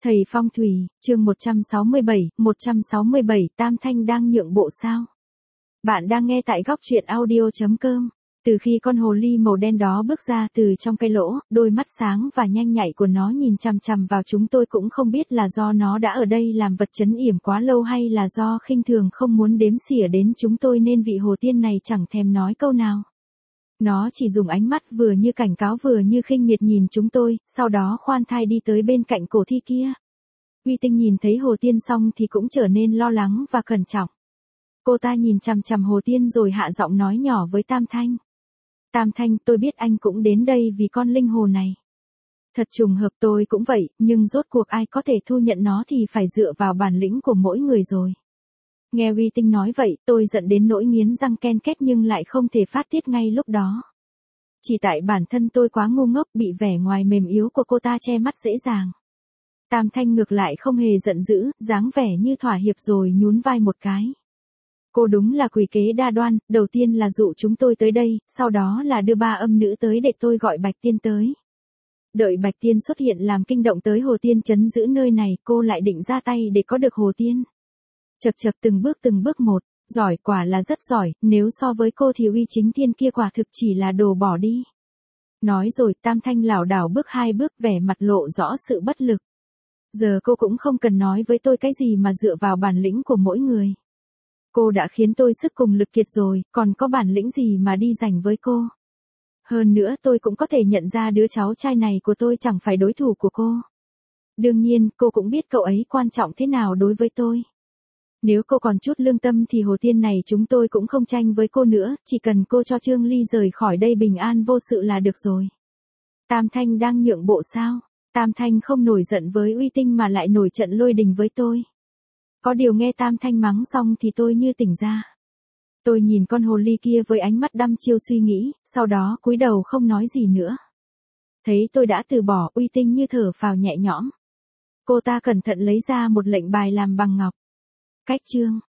Thầy phong thủy, chương 167, Tam Thanh đang nhượng bộ sao? Bạn đang nghe tại góc truyện audio.com. Từ khi con hồ ly màu đen đó bước ra từ trong cái lỗ, đôi mắt sáng và nhanh nhạy của nó nhìn chằm chằm vào chúng tôi, cũng không biết là do nó đã ở đây làm vật trấn yểm quá lâu hay là do khinh thường không muốn đếm xỉa đến chúng tôi nên vị hồ tiên này chẳng thèm nói câu nào. Nó chỉ dùng ánh mắt vừa như cảnh cáo vừa như khinh miệt nhìn chúng tôi, sau đó khoan thai đi tới bên cạnh cổ thi kia. Uy Tinh nhìn thấy hồ tiên xong thì cũng trở nên lo lắng và cẩn trọng. Cô ta nhìn chằm chằm hồ tiên rồi hạ giọng nói nhỏ với Tam Thanh. Tam Thanh, tôi biết anh cũng đến đây vì con linh hồ này. Thật trùng hợp, tôi cũng vậy, nhưng rốt cuộc ai có thể thu nhận nó thì phải dựa vào bản lĩnh của mỗi người rồi. Nghe Uy Tinh nói vậy, tôi giận đến nỗi nghiến răng ken két nhưng lại không thể phát tiết ngay lúc đó. Chỉ tại bản thân tôi quá ngu ngốc, bị vẻ ngoài mềm yếu của cô ta che mắt dễ dàng. Tam Thanh ngược lại không hề giận dữ, dáng vẻ như thỏa hiệp rồi nhún vai một cái. Cô đúng là quỷ kế đa đoan, đầu tiên là dụ chúng tôi tới đây, sau đó là đưa ba âm nữ tới để tôi gọi Bạch Tiên tới. Đợi Bạch Tiên xuất hiện làm kinh động tới hồ tiên trấn giữ nơi này, cô lại định ra tay để có được hồ tiên. Chậc chậc, từng bước một, giỏi, quả là rất giỏi, nếu so với cô thì Uy Chính Tiên kia quả thực chỉ là đồ bỏ đi. Nói rồi Tam Thanh lảo đảo bước 2 bước, vẻ mặt lộ rõ sự bất lực. Giờ cô cũng không cần nói với tôi cái gì mà dựa vào bản lĩnh của mỗi người. Cô đã khiến tôi sức cùng lực kiệt rồi, còn có bản lĩnh gì mà đi giành với cô. Hơn nữa tôi cũng có thể nhận ra đứa cháu trai này của tôi chẳng phải đối thủ của cô. Đương nhiên, cô cũng biết cậu ấy quan trọng thế nào đối với tôi. Nếu cô còn chút lương tâm thì hồ tiên này chúng tôi cũng không tranh với cô nữa, chỉ cần cô cho Trương Ly rời khỏi đây bình an vô sự là được rồi. Tam Thanh đang nhượng bộ sao? Tam Thanh không nổi giận với Uy Tinh mà lại nổi trận lôi đình với tôi. Có điều nghe Tam Thanh mắng xong thì tôi như tỉnh ra. Tôi nhìn con hồ ly kia với ánh mắt đăm chiêu suy nghĩ, sau đó cúi đầu không nói gì nữa. Thấy tôi đã từ bỏ, Uy Tinh như thở phào nhẹ nhõm. Cô ta cẩn thận lấy ra một lệnh bài làm bằng ngọc. Cách chương